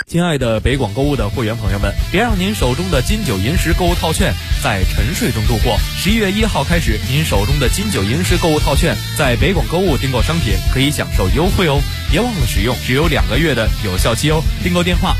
亲爱的北广购物的会员朋友们，别让您手中的金九银十购物套券在沉睡中度过。11月1号开始，您手中的金九银十购物套券在北广购物订购商品可以享受优惠哦，别忘了使用，只有2个月的有效期哦。订购电话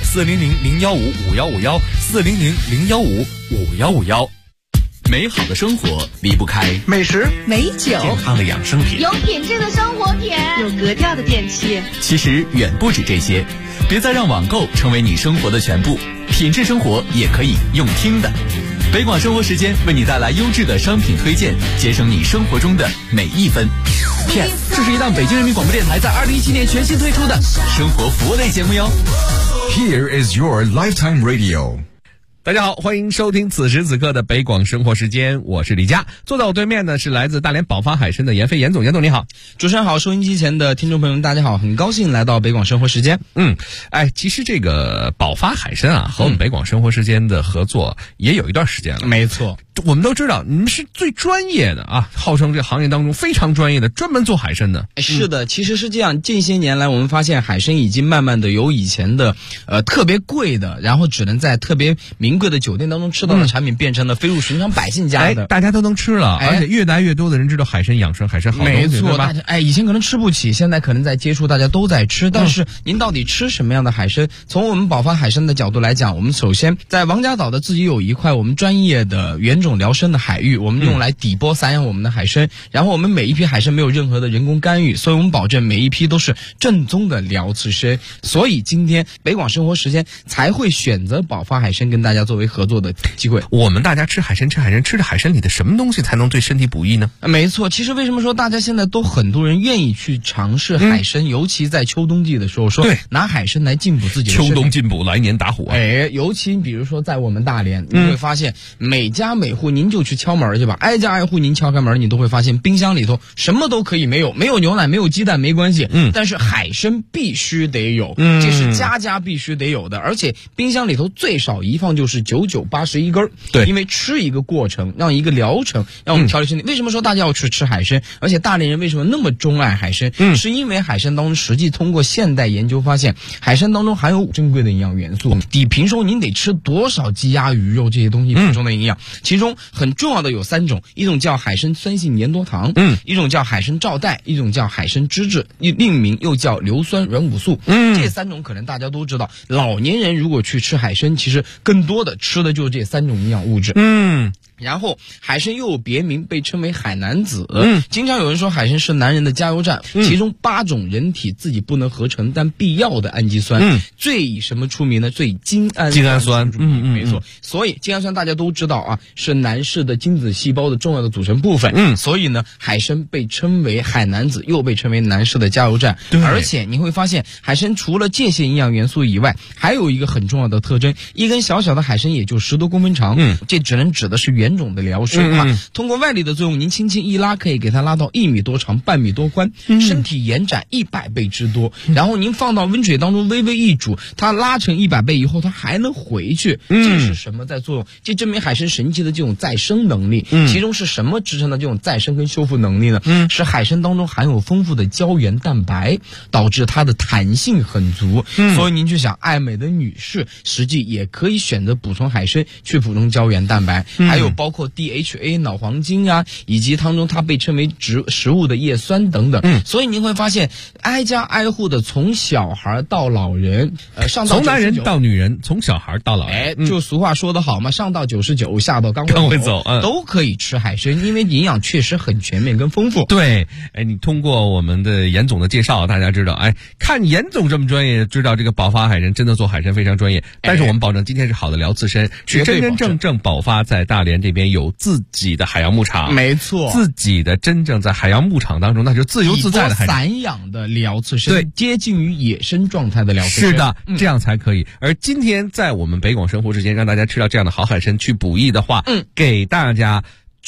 400-015-5151，400-015-5151。 美好的生活离不开美食、 美酒、 健康的养生品， 有品质的生活品， 有格调的电器。 其实远不止这些，别再让网购成为你生活的全部，品质生活也可以用听的。北广生活时间为你带来优质的商品推荐，节省你生活中的每一分。PS， 这是一档北京人民广播电台在2017年全新推出的生活服务类节目哟。 Here is your lifetime radio。 大家好，欢迎收听此时此刻的北广生活时间，我是李佳。坐在我对面呢是来自大连宝发海参的严飞严总，严总你好。 主持人好，收音机前的听众朋友们大家好，很高兴来到北广生活时间。 其实这个宝发海参啊和我们北广生活时间的合作也有一段时间了。 没错， 我们都知道你们是最专业的啊，号称这行业当中非常专业的，专门做海参的。 是的，其实是这样，近些年来我们发现海参已经慢慢的由以前的特别贵的，然后只能在特别名贵的酒店当中吃到的产品，变成了飞入寻常百姓家的， 大家都能吃了，而且越来越多的人知道海参养生，海参好东西， 没错， 大家以前可能吃不起，现在可能在接触，大家都在吃。但是您到底吃什么样的海参？从我们宝发海参的角度来讲，我们首先在王家岛的自己有一块我们专业的原种疗参的海域，我们用来底波散养我们的海参，然后我们每一批海参没有任何的人工干预，所以我们保证每一批都是正宗的辽刺参。所以今天北广生活时间才会选择宝发海参跟大家作为合作的机会。 我们大家吃海参，吃着海参里的什么东西才能对身体补益呢？ 没错，其实为什么说大家现在都很多人愿意去尝试海参，尤其在秋冬季的时候，说拿海参来进补自己的身体。 秋冬进补，来年打虎啊！ 尤其比如说在我们大连，你会发现每家每户您就去敲门去吧，挨家挨户您敲开门，你都会发现冰箱里头什么都可以没有牛奶没有鸡蛋没关系，但是海参必须得有，这是家家必须得有的，而且冰箱里头最少一放就是9981根， 对， 因为吃一个过程，让一个疗程，让我们调理身体。为什么说大家要去吃海参？而且大连人为什么那么钟爱海参？是因为海参当中实际通过现代研究发现，海参当中含有珍贵的营养元素，抵平时您得吃多少鸡鸭鱼肉这些东西补充的营养，其中很重要的有3种，一种叫海参酸性粘多糖，一种叫海参皂带，一种叫海参脂质，另名又叫硫酸软骨素。这3种可能大家都知道，老年人如果去吃海参，其实更多的吃的就是这3种营养物质。然后海参又有别名，被称为海南子。经常有人说海参是男人的加油站，其中8种人体自己不能合成但必要的氨基酸，最以什么出名呢？最以精氨酸没错。所以精氨酸大家都知道啊，是男士的精子细胞的重要的组成部分。所以呢，海参被称为海南子，又被称为男士的加油站。而且你会发现，海参除了这些营养元素以外，还有一个很重要的特征，一根小小的海参也就10多公分长，这只能指的是原种的辽参通过外力的作用，您轻轻一拉，可以给它拉到1米多长，半米多宽，身体延展100倍之多。然后您放到温水当中微微一煮，它拉成100倍以后，它还能回去。这是什么在作用？这证明海参神奇的这种再生能力。其中是什么支撑的这种再生跟修复能力呢？是海参当中含有丰富的胶原蛋白，导致它的弹性很足。所以您去想，爱美的女士实际也可以选择补充海参去补充胶原蛋白，还有包括 DHA 脑黄金啊，以及当中它被称为食物的叶酸等等。所以您会发现，挨家挨户的从小孩到老人，从男人到女人，从小孩到老人， 就俗话说得好嘛，上到99，下到刚会走，都可以吃海参，因为营养确实很全面跟丰富。 对，你通过我们的严总的介绍，大家知道，看严总这么专业，知道这个宝发海参真的做海参非常专业。但是我们保证今天是好的辽刺参，是真正宝发在大连这边有自己的海洋牧场， 没错， 自己的真正在海洋牧场当中，那就自由自在的海参， 散养的辽刺参，对，接近于野生状态的辽刺参， 是的，这样才可以。而今天在我们北广生活之间，让大家吃到这样的好海参去补益的话，给大家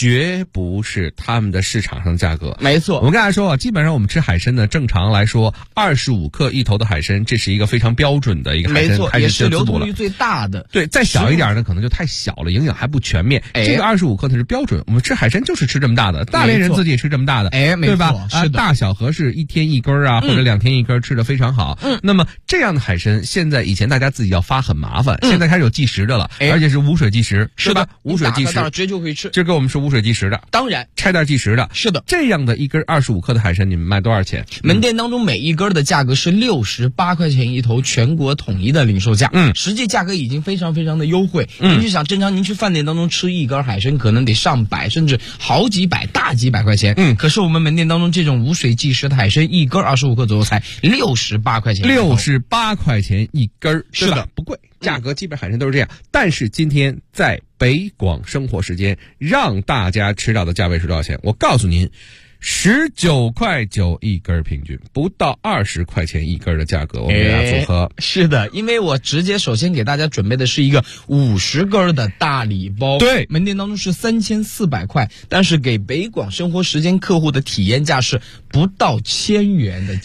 绝不是他们的市场上价格。 没错， 我们刚才说啊，基本上我们吃海参呢，正常来说25克一头的海参，这是一个非常标准的一个海参， 没错，也是流通率最大的。 对，再小一点呢，可能就太小了，营养还不全面。这个25克呢是标准，我们吃海参就是吃这么大的，大连人自己也吃这么大的，对吧？ 是的， 大小合适，1天1根啊，或者2天1根，吃的非常好。那么这样的海参，以前大家自己要发很麻烦，现在开始有计时的了，而且是无水计时， 是吧？ 无水计时， 直接就可以吃。 这给我们是无水计时的， 当然拆袋计时的， 是的。 这样的一根25克的海参，你们卖多少钱？ 门店当中每一根的价格是68块钱一头，全国统一的零售价。实际价格已经非常非常的优惠。您就想，正常您去饭店当中吃一根海参，可能得上百，甚至好几百、大几百块钱。可是我们门店当中这种无水计时的海参，一根25克左右才68块钱。 68块钱一根， 是的， 不贵。价格基本海参都是这样，但是今天在北广生活时间让大家吃到的价位是多少钱？我告诉您，19.9块一根，平均不到20块钱一根的价格，我们给大家组合。 是的，因为我直接首先给大家准备的是一个50根的大礼包， 对， 门店当中是3400块，但是给北广生活时间客户的体验价是不到1000元的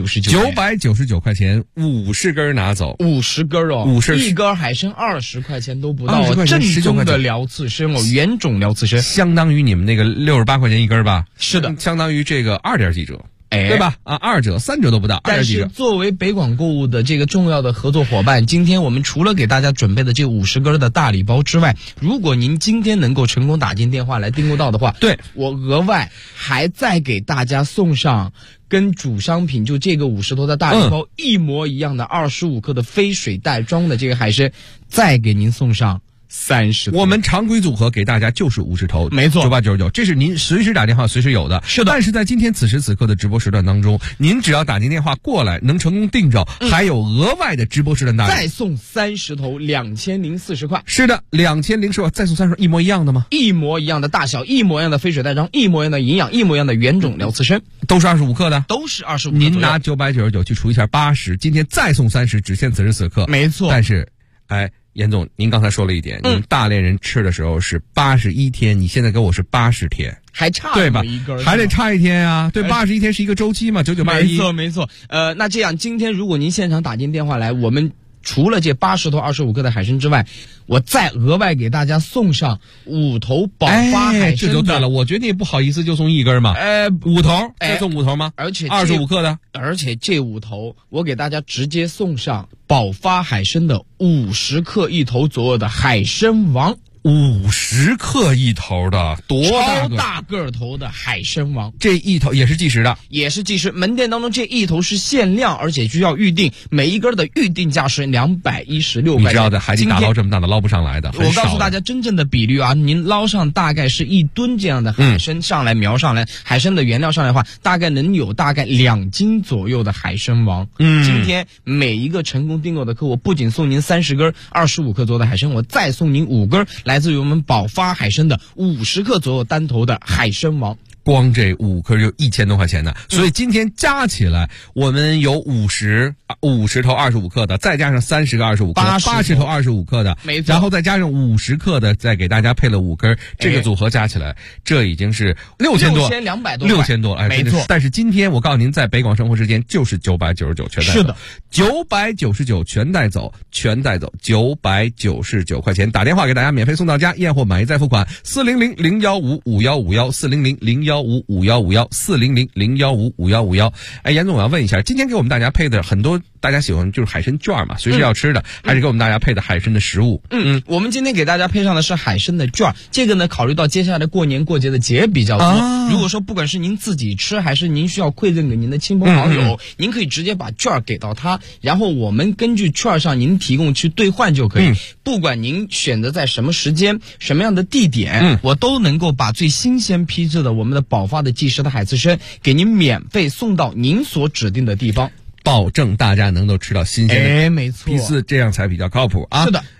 999 块钱，50根拿走 ，50根哦 ，50 一根海参20块钱都不到哦，正宗的辽刺参哦，原种辽刺参， 相当于你们那个68块钱一根吧？ 是的。 相当于这个2点几折，对吧？2折、3折都不到，2点几折。 但是作为北广购物的这个重要的合作伙伴，今天我们除了给大家准备的这50根的大礼包之外，如果您今天能够成功打进电话来订购到的话， 对， 我额外还再给大家送上跟主商品就这个50头的大礼包一模一样的25克的非水袋装的这个海参，再给您送上30头。 我们常规组合给大家就是50头， 没错 ，9899，这是您随时打电话随时有的。 是的， 但是在今天此时此刻的直播时段当中，您只要打进电话过来能成功订着，还有额外的直播时段大礼， 再送30头2040块。 是的，2040块，再送30头，一模一样的吗？ 一模一样的大小，一模一样的非水袋装，一模一样的营养，一模一样的原种辽刺参， 都是25克的， 都是25克。 您拿999去除一下80，今天再送30，只限此时此刻。 没错， 但是，严总，您刚才说了一点，您大连人吃的时候是81天，你现在给我是80天， 还差对吧？ 一根， 还得差1天啊，对，81天是一个周期嘛，9981。 没错。那这样，今天如果您现场打进电话来，我们除了这80头25克的海参之外，我再额外给大家送上5头宝发海参这就对了。我觉得你也不好意思就送一根嘛，5头，再送5头吗？ 而且 25克的， 而且这5头我给大家直接送上宝发海参的50克一头左右的海参王。 50克一头的，多超大个头的海参王， 这一头也是计时的， 也是计时。门店当中这一头是限量，而且需要预定，每一根的预定价是216块钱。 你知道在海底打捞这么大的捞不上来的， 我告诉大家真正的比率啊，您捞上大概是1吨这样的海参上来瞄上来，海参的原料上来的话，大概能有大概2斤左右的海参王。今天每一个成功订购的客户，不仅送您30根25克左右的海参，我再送您5根来自于我们宝发海参的50克左右单头的海参王。 光这5颗就1000多块钱呢，所以今天加起来，我们有50头25克的，再加上30个25克，80头25克的， 没错， 然后再加上50克的，再给大家配了5根，这个组合加起来，这已经是6200多，6000多， 没错。 但是今天我告诉您，在北广生活时间就是999全带走， 是的 ，999全带走，999块钱，打电话给大家免费送到家，验货满意再付款，400-015-5151，400-015-5151，400-015-5151。严总，我要问一下，今天给我们大家配的很多大家喜欢就是海参券嘛，随时要吃的，还是给我们大家配的海参的食物？ 我们今天给大家配上的是海参的券，这个呢，考虑到接下来过年过节的节比较多，如果说不管是您自己吃，还是您需要馈赠给您的亲朋好友，您可以直接把券给到他，然后我们根据券上您提供去兑换就可以。不管您选择在什么时间、什么样的地点，我都能够把最新鲜批制的我们的宝发的即食的海刺参给您免费送到您所指定的地方， 保证大家能够吃到新鲜的， 没错， 这样才比较靠谱啊。 是的。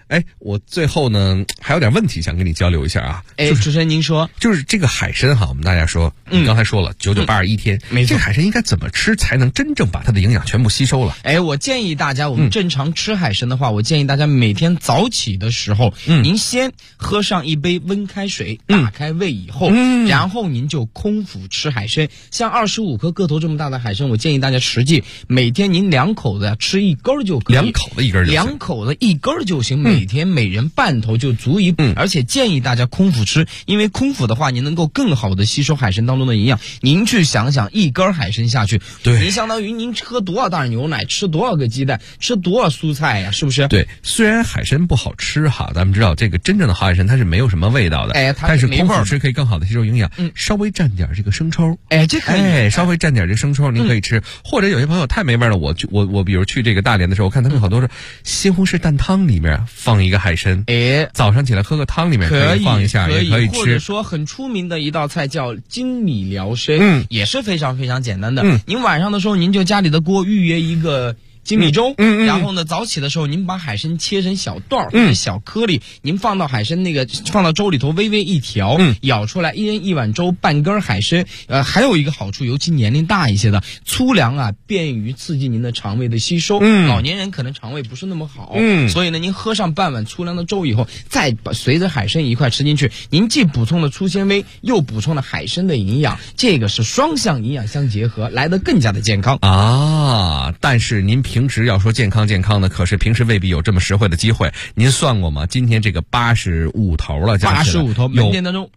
哎，我最后呢还有点问题想跟你交流一下啊。 哎，主持人您说， 就是这个海参哈，我们大家说，你刚才说了99821天， 没错， 这个海参应该怎么吃才能真正把它的营养全部吸收了？ 哎，我建议大家，我们正常吃海参的话，我建议大家每天早起的时候，您先喝上一杯温开水，打开胃以后，然后您就空腹吃海参。像25颗个头这么大的海参，我建议大家实际每天您2口子吃1根就可以 ，2口子1根就行 ，2口子1根就行，每天每人半头就足以。而且建议大家空腹吃，因为空腹的话，您能够更好的吸收海参当中的营养。您去想想，1根海参下去， 对， 您相当于您喝多少袋牛奶，吃多少个鸡蛋，吃多少蔬菜呀，是不是？ 对，虽然海参不好吃哈，咱们知道这个真正的好海参它是没有什么味道的，但是空腹吃可以更好的吸收营养。稍微蘸点这个生抽， 这可以， 稍微蘸点这生抽，您可以吃。或者有些朋友太没味了，我比如去这个大连的时候，我看他们好多是西红柿蛋汤里面放一个海参，早上起来喝个汤里面可以放一下，也可以吃。 或者说很出名的一道菜叫金米辽参，也是非常非常简单的。您晚上的时候，您就家里的锅预约一个金米粥，然后呢，早起的时候您把海参切成小段或者小颗粒，您放到放到粥里头微微一调，舀出来，1人1碗粥，半根海参。还有一个好处，尤其年龄大一些的，粗粮啊，便于刺激您的肠胃的吸收。老年人可能肠胃不是那么好，所以呢，您喝上半碗粗粮的粥以后，再随着海参一块吃进去，您既补充了粗纤维，又补充了海参的营养，这个是双向营养相结合，来得更加的健康啊。但是您平时要说健康的，可是平时未必有这么实惠的机会。您算过吗？今天这个85头了 ，85头，门店当中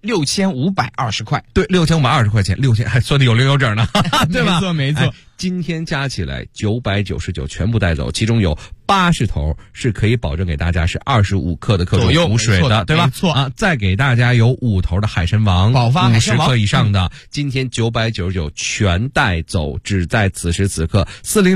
6520块， 对，6520块钱，6000还算的有零有整呢，对吧？ 没错。 今天加起来999全部带走，其中有80头是可以保证给大家是25克的克重补水的，对吧？ 没错啊，再给大家有5头的海参王， 宝发海参王 50克以上的，今天999全带走，只在此时此刻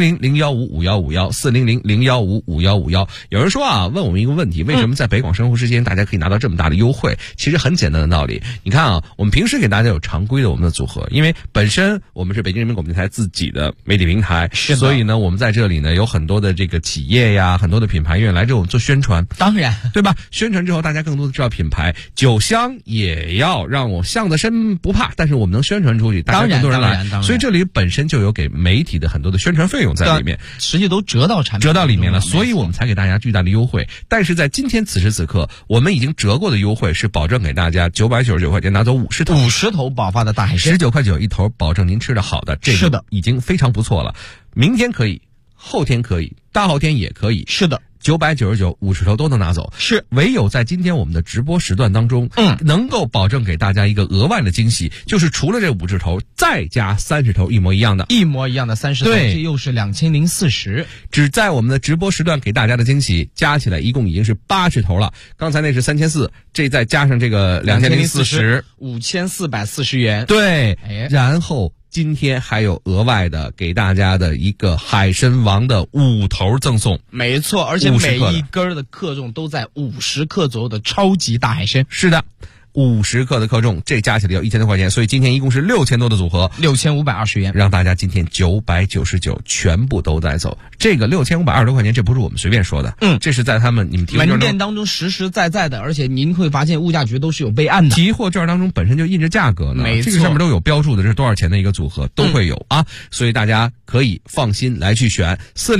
，400-015-5151，400-015-5151。有人说啊，问我们一个问题，为什么在北广生活时间大家可以拿到这么大的优惠？其实很简单的道理，你看啊，我们平时给大家有常规的我们的组合，因为本身我们是北京人民广播电台自己的媒体平台，所以呢，我们在这里呢有很多的这个企业呀，很多的品牌愿意来这我们做宣传， 当然， 对吧？宣传之后，大家更多的知道品牌，酒香也要让我巷子深不怕，但是我们能宣传出去，大家更多人来，所以这里本身就有给媒体的很多的宣传费用在里面， 实际都折到产品折到里面了，所以我们才给大家巨大的优惠。但是在今天此时此刻，我们已经折过的优惠是保证给大家999块钱拿走50头宝发的大海参 ，19块9一头，保证您吃的好的，这个已经非常不错了。明天可以，后天可以，大后天也可以。 是的 ，999 50头都能拿走。 是， 唯有在今天我们的直播时段当中，能够保证给大家一个额外的惊喜，就是除了这50头，再加30头一模一样的 30头，这又是2040。 只在我们的直播时段给大家的惊喜，加起来一共已经是80头了。刚才那是3400，这再加上这个 2040，5440元。 对，然后今天还有额外的给大家的一个海参王的5头赠送， 没错，而且每一根的克重都在50克左右的超级大海参。 是的，50克的克重，这加起来要1000多块钱，所以今天一共是6000多的组合 ，6520元， 让大家今天999全部都带走。这个6520多块钱，这不是我们随便说的，这是在你们门店当中实实在在的，而且您会发现物价局都是有备案的， 提货券当中本身就印着价格呢， 没错， 这个上面都有标注的，这是多少钱的一个组合都会有啊，所以大家可以放心来去选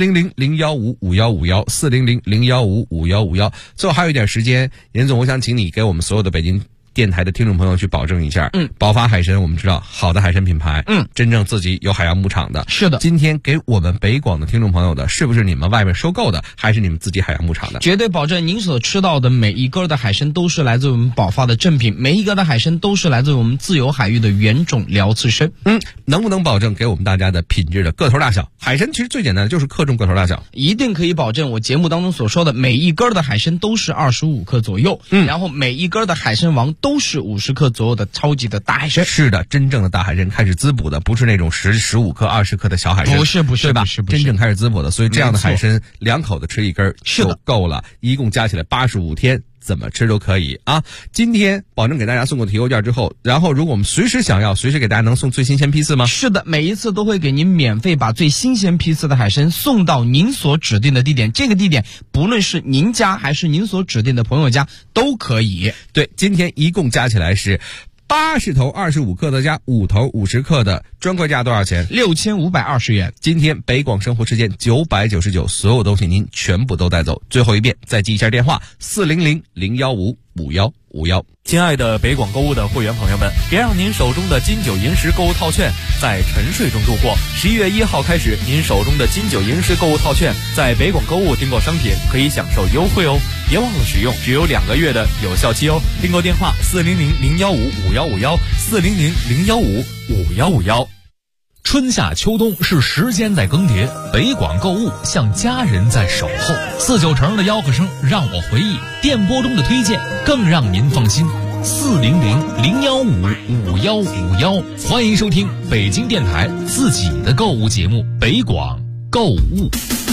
400-015-5151，400-015-5151。最后还有一点时间，严总，我想请你给我们所有的北京电台的听众朋友去保证一下，宝发海参我们知道好的海参品牌，真正自己有海洋牧场的， 是的。 今天给我们北广的听众朋友的，是不是你们外面收购的，还是你们自己海洋牧场的？ 绝对保证您所吃到的每一根的海参都是来自我们宝发的正品，每一根的海参都是来自我们自由海域的原种辽刺参。 能不能保证给我们大家的品质的个头大小？海参其实最简单的就是克重个头大小， 一定可以保证我节目当中所说的每一根的海参都是25克左右，然后每一根的海参王都是50克左右的超级的大海参。 是的，真正的大海参开始滋补的，不是那种15克、20克的小海参， 不是， 对吧？真正开始滋补的，所以这样的海参2口子吃1根就够了，一共加起来85天。 怎么吃都可以啊。今天保证给大家送过提邮件之后，然后如果我们随时想要，随时给大家能送最新鲜批次吗？ 是的，每一次都会给您免费把最新鲜批次的海参送到您所指定的地点，这个地点不论是您家还是您所指定的朋友家都可以。 对，今天一共加起来是80头25克的加5头50克的，专柜价多少钱 ？6520元。 今天北广生活时间999，所有东西您全部都带走。最后一遍，再记一下电话：400-015-5151。 亲爱的北广购物的会员朋友们，别让您手中的金九银十购物套券在沉睡中度过。11月1号开始，您手中的金九银十购物套券在北广购物订购商品可以享受优惠哦，别忘了使用，只有2个月的有效期哦。订购电话：400-015-5151，400-015-5151。 春夏秋冬是时间在更迭，北广购物像家人在守候。49成的吆喝声让我回忆，电波中的推荐更让您放心。400-015-5151，欢迎收听北京电台自己的购物节目北广购物。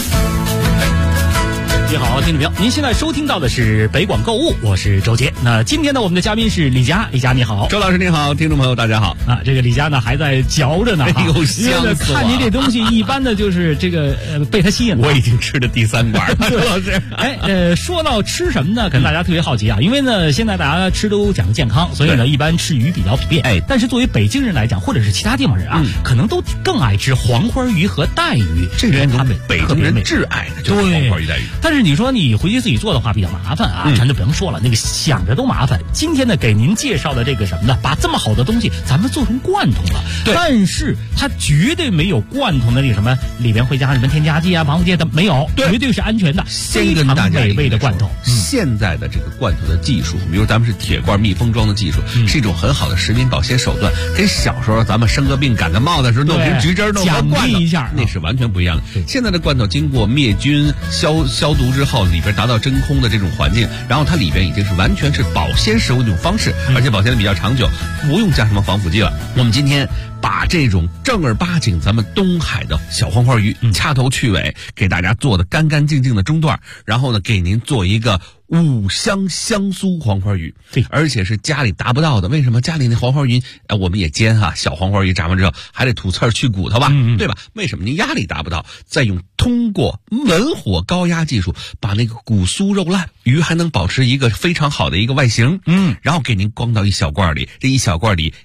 你好，听众朋友，您现在收听到的是北广购物，我是周杰。那今天呢，我们的嘉宾是李佳，李佳你好。 周老师你好，听众朋友大家好。 啊，这个李佳呢还在嚼着呢， 哎呦，香死我了！ 看您这东西，一般的就是这个被他吸引了。 我已经吃了第3管了，周老师。 说到吃什么呢？可能大家特别好奇啊，因为呢现在大家吃都讲究健康，所以呢一般吃鱼比较普遍。但是作为北京人来讲，或者是其他地方人啊，可能都更爱吃黄花鱼和带鱼， 这个他们北京人挚爱的就是黄花鱼带鱼。 但是你说你回去自己做的话比较麻烦啊，咱就不用说了，那个想着都麻烦。今天呢，给您介绍的这个什么呢？把这么好的东西咱们做成罐头了，但是它绝对没有罐头的那个什么里边会加什么添加剂啊、防腐剂的，没有，绝对是安全的，非常美味的罐头。 现在的这个罐头的技术，比如咱们是铁罐密封装的技术，是一种很好的食品保鲜手段，跟小时候咱们生个病、感个冒的时候弄瓶橘汁弄个罐头一下， 那是完全不一样的。现在的罐头经过灭菌、消毒之后，里边达到真空的这种环境，然后它里边已经是完全是保鲜食物的一种方式，而且保鲜的比较长久，不用加什么防腐剂了。我们今天把这种正儿八经咱们东海的小黄花鱼掐头去尾，给大家做的干干净净的中段，然后呢给您做一个5香香酥黄花鱼，对，而且是家里达不到的。为什么家里那黄花鱼我们也煎哈，小黄花鱼炸完之后还得吐刺儿去骨头吧，对吧？为什么您压力达不到，再通过文火高压技术把那个骨酥肉烂，鱼还能保持一个非常好的一个外形，然后给您装到一小罐里，这一小罐里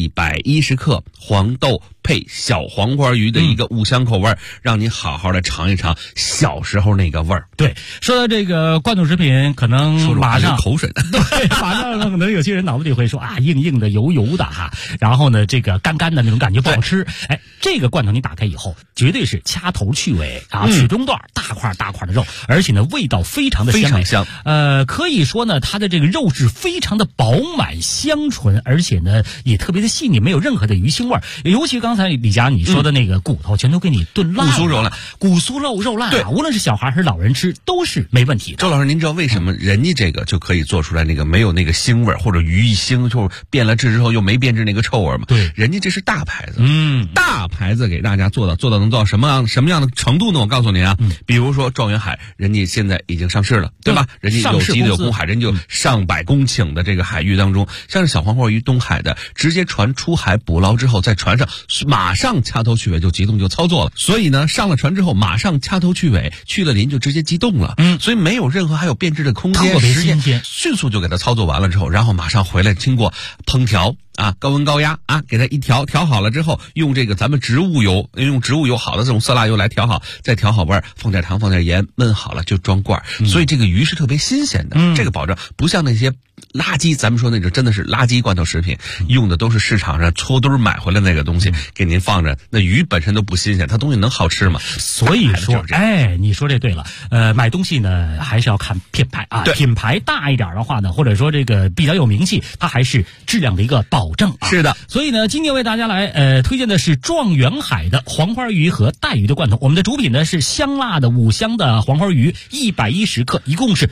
110克黄豆配小黄花鱼的一个5香口味，让您好好的尝一尝小时候那个味儿。 对，说到这个罐头食品，可能马上口水对，马上可能有些人脑子里会说啊，硬硬的、油油的哈，然后呢，这个干干的那种感觉不好吃。这个罐头你打开以后，绝对是掐头去尾啊，取中段，大块大块的肉，而且呢，味道非常的鲜美， 非常香。 可以说呢，它的这个肉质非常的饱满香醇，而且呢也特别的细腻，没有任何的鱼腥味儿。尤其刚才李佳你说的那个骨头，全都给你炖烂了，骨酥肉烂啊，无论是小孩还是老人吃都是没问题的。 周老师，您知道为什么人家这个就可以做出来那个没有那个腥味儿，或者鱼一腥就变了质之后又没变质那个臭味吗？ 对， 人家这是大牌子，大牌子给大家做到能做到什么样的程度呢？我告诉您啊，比如说状元海，人家现在已经上市了，对吧？人家有机的有公海，人家有上百公顷的这个海域当中，像是小黄花鱼东海的，直接船出海捕捞之后，在船上马上掐头去尾就急冻就操作了，所以呢，上了船之后马上掐头去尾，去了鳞就直接激冻了，所以没有任何还有变质的空间，时间迅速就给它操作完了之后，然后马上回来经过烹调啊，高温高压啊，给它一调好了之后，用这个咱们植物油好的这种色拉油来调好，再调好味儿，放点糖放点盐，焖好了就装罐所以这个鱼是特别新鲜的，这个保证不像那些垃圾，咱们说那种真的是垃圾罐头食品，用的都是市场上搓堆买回来那个东西，给您放着，那鱼本身都不新鲜，它东西能好吃吗？ 所以说，你说这对了，买东西呢还是要看品牌啊，品牌大一点的话呢，或者说这个比较有名气，它还是质量的一个保证啊。 是的， 所以呢，今天为大家来推荐的是状元海的黄花鱼和带鱼的罐头，我们的主品呢是香辣的5香的黄花鱼，110克，一共是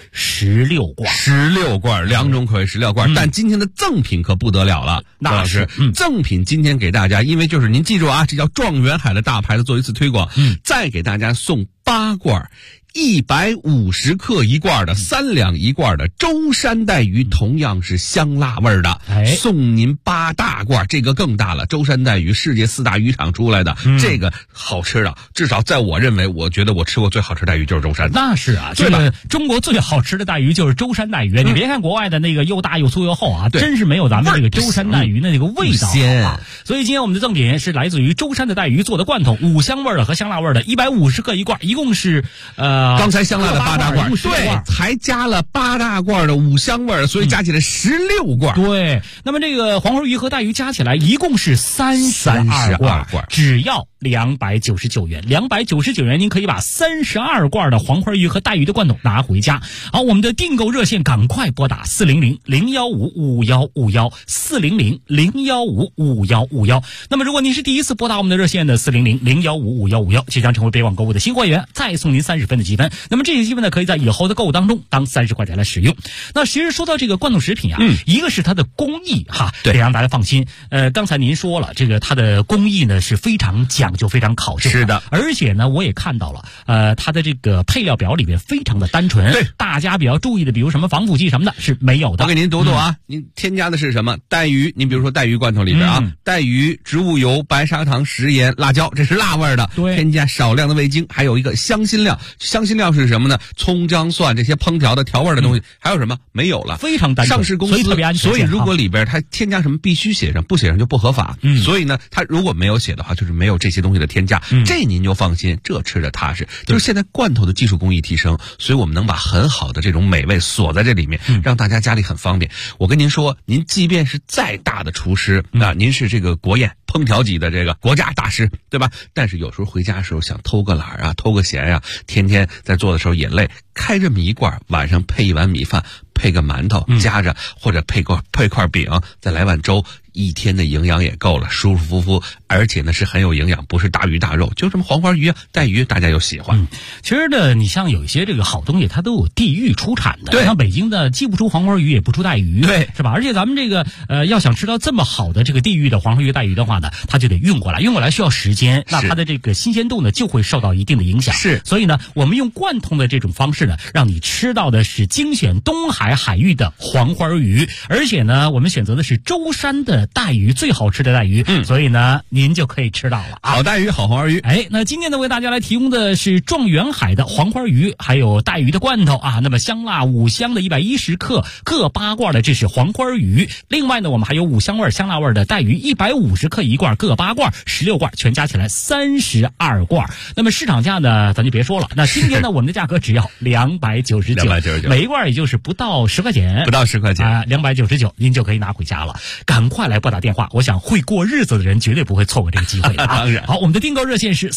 16罐 ，2种口味16罐，但今天的赠品可不得了了， 那是赠品今天给大家，因为就是您记住啊，这叫状元海的大牌子做一次推广，再给大家送8罐 150克一罐的3两一罐的舟山带鱼，同样是香辣味的，送您8大罐，这个更大了。舟山带鱼世界4大渔场出来的，这个好吃的，至少在我认为，我觉得我吃过最好吃带鱼就是舟山。 那是啊，这个中国最好吃的带鱼就是舟山带鱼。你别看国外的那个又大又粗又厚啊，真是没有咱们这个舟山带鱼的那个味道好。所以今天我们的赠品是来自于舟山的带鱼做的罐头，5香味的和香辣味的，150克一罐，一共是刚才香辣的8大罐，对，还加了8大罐的5香味，所以加起来16罐。 对，那么这个黄花鱼和带鱼加起来一共是32罐，只要299元，299元您可以把32罐的黄花鱼和带鱼的罐头拿回家。好，我们的订购热线赶快拨打400-015-5151，400-015-5151。那么如果您是第一次拨打我们的热线的400-015-5151，即将成为北广购物的新会员，再送您30分的积分。那么这些积分呢，可以在以后的购物当中当30块钱来使用。那其实说到这个罐头食品啊，一个是它的工艺哈，得让大家放心。刚才您说了，这个它的工艺呢是非常讲究、非常考究的。 是的， 而且呢，我也看到了，它的这个配料表里面非常的单纯。 对， 大家比较注意的，比如什么防腐剂什么的，是没有的。 我给您读读啊，您添加的是什么？带鱼，您比如说带鱼罐头里边啊，带鱼、植物油、白砂糖、食盐、辣椒，这是辣味的。 对， 添加少量的味精，还有一个香辛料。香辛料是什么呢？葱、姜、蒜这些烹调的调味的东西，还有什么？没有了， 非常单纯。 上市公司所以特别安全。 所以如果里边它添加什么必须写上，不写上就不合法。所以呢，它如果没有写的话，就是没有这些东西的添加。这您就放心，这吃着踏实。就是现在罐头的技术工艺提升，所以我们能把很好的这种美味锁在这里面，让大家家里很方便。我跟您说，您即便是再大的厨师啊，您是这个国宴烹调级的这个国家大师，对吧？但是有时候回家的时候想偷个懒啊，偷个闲啊，天天在做的时候也累，开这么一罐，晚上配一碗米饭，配个馒头夹着，或者配块饼，再来碗粥，一天的营养也够了，舒舒服服，而且呢是很有营养，不是大鱼大肉，就这么黄花鱼啊、带鱼，大家又喜欢。 其实呢，你像有一些这个好东西，它都有地域出产的。 对， 像北京的既不出黄花鱼，也不出带鱼， 对， 是吧？而且咱们这个要想吃到这么好的这个地域的黄花鱼、带鱼的话呢，它就得运过来，运过来需要时间，那它的这个新鲜度呢就会受到一定的影响。 是， 所以呢，我们用贯通的这种方式呢，让你吃到的是精选东海海域的黄花鱼，而且呢，我们选择的是舟山的带鱼，最好吃的带鱼，所以呢，您就可以吃到了啊， 好带鱼，好黄花鱼。 哎，那今天呢，为大家来提供的是状元海的黄花鱼，还有带鱼的罐头啊。那么香辣5香的110克，各8罐的，这是黄花鱼。另外呢，我们还有5香味、香辣味的带鱼，150克一罐，各8罐，16罐，全加起来32罐。那么市场价呢，咱就别说了。那今天呢，我们的价格只要299，每一罐也就是不到10块钱， 不到10块钱啊，299，您就可以拿回家了。赶快来拨打电话，我想会过日子的人绝对不会错过这个机会的啊。好，我们的订购热线是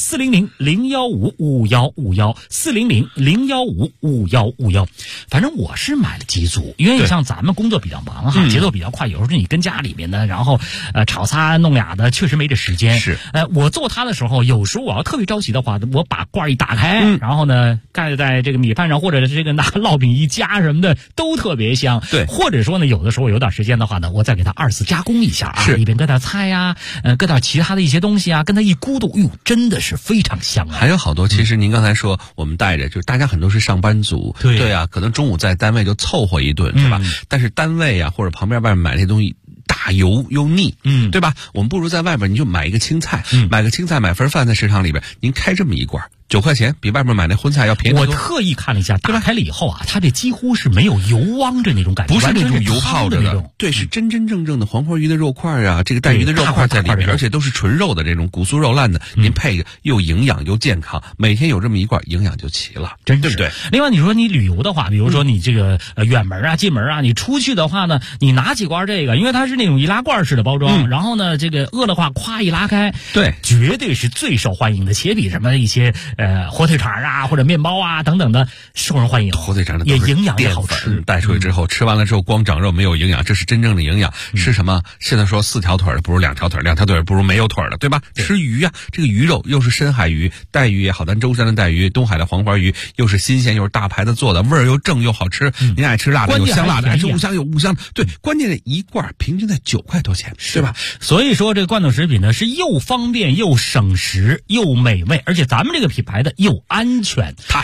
400-015-5151，400-015-5151。反正我是买了几组，因为你像咱们工作比较忙哈，节奏比较快，有时候你跟家里面呢，然后炒仨弄俩的，确实没这时间。 是， 我做它的时候，有时候我要特别着急的话，我把罐一打开，然后呢盖在这个米饭上，或者是这个拿烙饼一夹什么的，都特别香。 对， 或者说呢，有的时候有点时间的话呢，我再给它2次加工一下啊， 是， 里边搁点菜呀，搁点其他的一些东西啊，跟它一咕嘟，哟，真的是非常香啊。 还有好多，其实您刚才说我们带着，就是大家很多是上班族，对啊，可能中午在单位就凑合一顿，是吧？但是单位啊或者旁边外面买那些东西大油又腻，对吧？我们不如在外边你就买一个青菜，买个青菜，买份饭在食堂里边，您开这么一罐9块钱，比外面买那荤菜要便宜多。 我特意看了一下，打开了以后啊，它这几乎是没有油汪着那种感觉， 不是那种油泡着的， 对，是真真正正的黄花鱼的肉块啊，这个带鱼的肉块在里面，而且都是纯肉的这种骨酥肉烂的，您配又营养又健康，每天有这么一罐，营养就齐了， 真对不对？ 另外，你说你旅游的话，比如说你这个远门啊、近门啊，你出去的话呢，你拿几罐这个，因为它是那种易拉罐式的包装，然后呢，这个饿的话，咵一拉开， 对， 绝对是最受欢迎的，且比什么一些火腿肠啊或者面包啊等等的受人欢迎。 火腿肠的也营养也好吃， 带出去之后吃完了之后光长肉没有营养，这是真正的营养。吃什么？现在说4条腿的不如2条腿，2条腿不如没有腿的，对吧？吃鱼啊，这个鱼肉又是深海鱼，带鱼也好，咱舟山的带鱼，东海的黄花鱼，又是新鲜又是大牌子做的，味儿又正又好吃。您爱吃辣的有香辣的，爱吃五香有五香，对，关键是一罐平均在9块多钱，对吧？ 所以说这个罐头食品呢是又方便又省时又美味，而且咱们这个品牌的又安全踏实。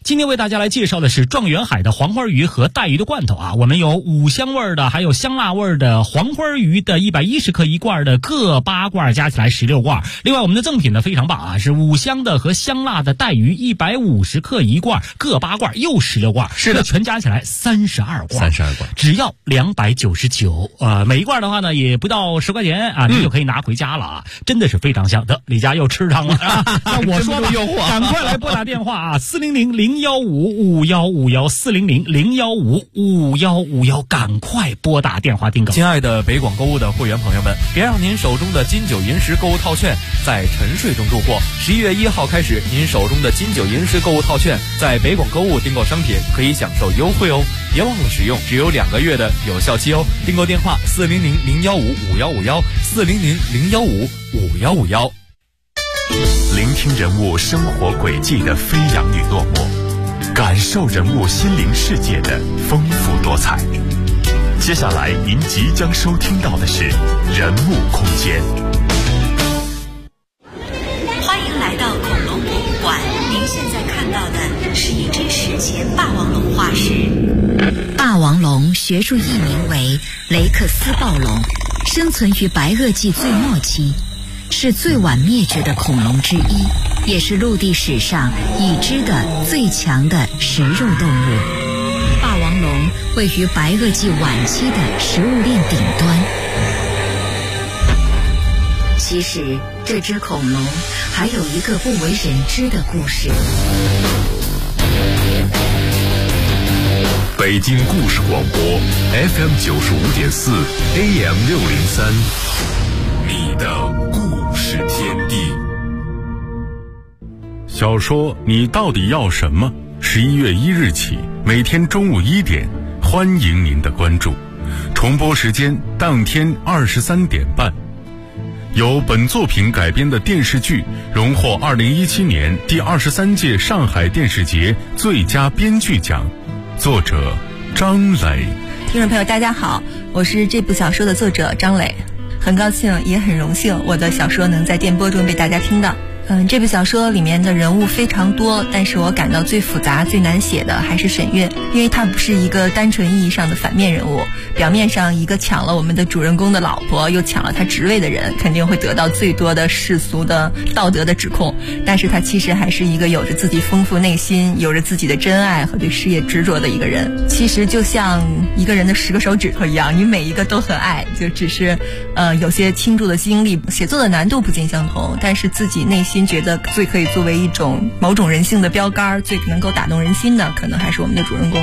今天为大家来介绍的是状元海的黄花鱼和带鱼的罐头啊，我们有五香味的，还有香辣味的黄花鱼的110克一罐的，各8罐加起来16罐。另外我们的赠品呢非常棒啊，是五香的和香辣的带鱼150克一罐，各8罐又16罐， 是的， 全加起来32罐，只要299。每一罐的话呢也不到10块钱啊，你就可以拿回家了啊，真的是非常香。得李家又吃汤了啊，那我说吧，赶快来拨打电话啊，400-015-5151，400-015-5151，赶快拨打电话订购。 亲爱的北广购物的会员朋友们，别让您手中的金九银十购物套券在沉睡中度过。11月1号开始，您手中的金九银十购物套券在北广购物订购商品可以享受优惠哦，别忘了使用，只有2个月的有效期哦。订购电话400-015-5151，400-015-5151。 聆听人物生活轨迹的飞扬与落寞，感受人物心灵世界的丰富多彩。接下来您即将收听到的是人物空间。 欢迎来到恐龙博物馆，您现在看到的是一只史前霸王龙化石。霸王龙学术译名为雷克斯暴龙，生存于白垩纪最末期，是最晚灭绝的恐龙之一，也是陆地史上已知的最强的食肉动物。霸王龙位于白垩纪晚期的食物链顶端。其实这只恐龙还有一个不为人知的故事。 北京故事广播 FM 95.4 AM 603，你的故事天地。 小说《你到底要什么》11月1日起，每天中午1点，欢迎您的关注。重播时间当天23点半。由本作品改编的电视剧荣获2017年第23届上海电视节最佳编剧奖，作者张磊。 听众朋友大家好，我是这部小说的作者张磊，很高兴也很荣幸我的小说能在电波中被大家听到。这部小说里面的人物非常多，但是我感到最复杂最难写的还是沈月，因为她不是一个单纯意义上的反面人物，表面上一个抢了我们的主人公的老婆又抢了他职位的人，肯定会得到最多的世俗的道德的指控，但是他其实还是一个有着自己丰富内心，有着自己的真爱和对事业执着的一个人。其实就像一个人的10个手指头一样，你每一个都很爱，就只是有些倾注的精力，写作的难度不尽相同，但是自己内心觉得最可以作为一种某种人性的标杆，最能够打动人心的，可能还是我们的主人公。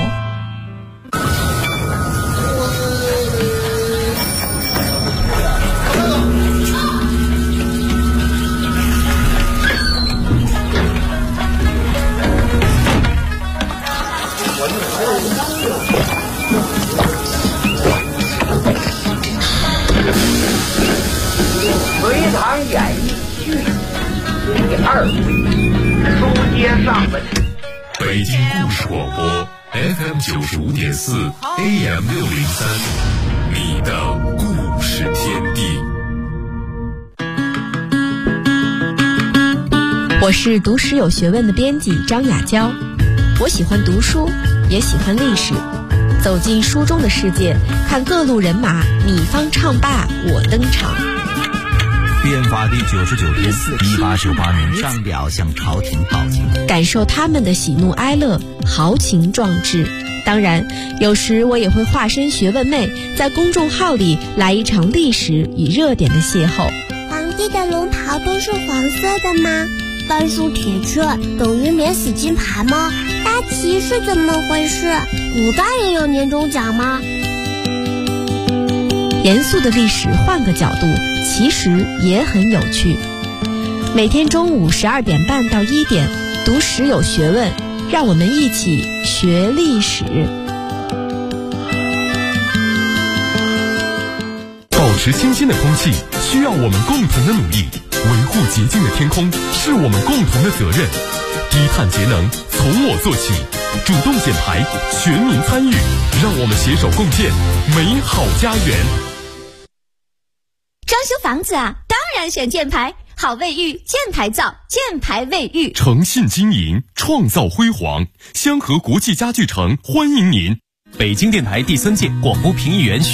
隋唐演义剧第2回，书接上文。 北京故事广播 FM 95.4 AM 603，你的故事天地。 我是读史有学问的编辑张雅娇，我喜欢读书，也喜欢历史，走进书中的世界，看各路人马，你方唱罢我登场。 变法第99天，1898年上表向朝廷报警， 感受他们的喜怒哀乐，豪情壮志。当然，有时我也会化身学问妹，在公众号里来一场历史与热点的邂逅。 皇帝的龙袍都是黄色的吗？半数铁券等于免死金牌吗？大旗是怎么回事？古代也有年终奖吗？ 严肃的历史换个角度，其实也很有趣。每天中午12点半到1点，读史有学问，让我们一起学历史。 保持清新的空气需要我们共同的努力，维护洁净的天空是我们共同的责任。低碳节能从我做起，主动减排，全民参与，让我们携手共建美好家园。 装修房子啊，当然选箭牌， 好卫浴，建牌造，建牌卫浴， 诚信经营，创造辉煌。香河国际家具城欢迎您。 北京电台第3届广播评议员